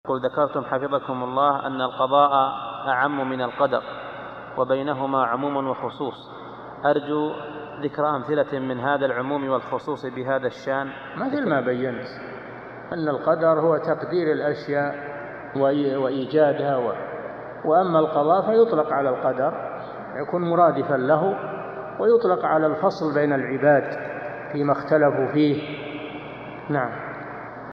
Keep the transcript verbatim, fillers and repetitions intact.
يقول ذكرتم حفظكم الله أن القضاء أعم من القدر وبينهما عموم وخصوص، أرجو ذكر أمثلة من هذا العموم والخصوص بهذا الشان. مثل ما بينت أن القدر هو تقدير الأشياء وإيجادها، وأما القضاء فيطلق على القدر يكون مرادفا له، ويطلق على الفصل بين العباد فيما اختلفوا فيه. نعم.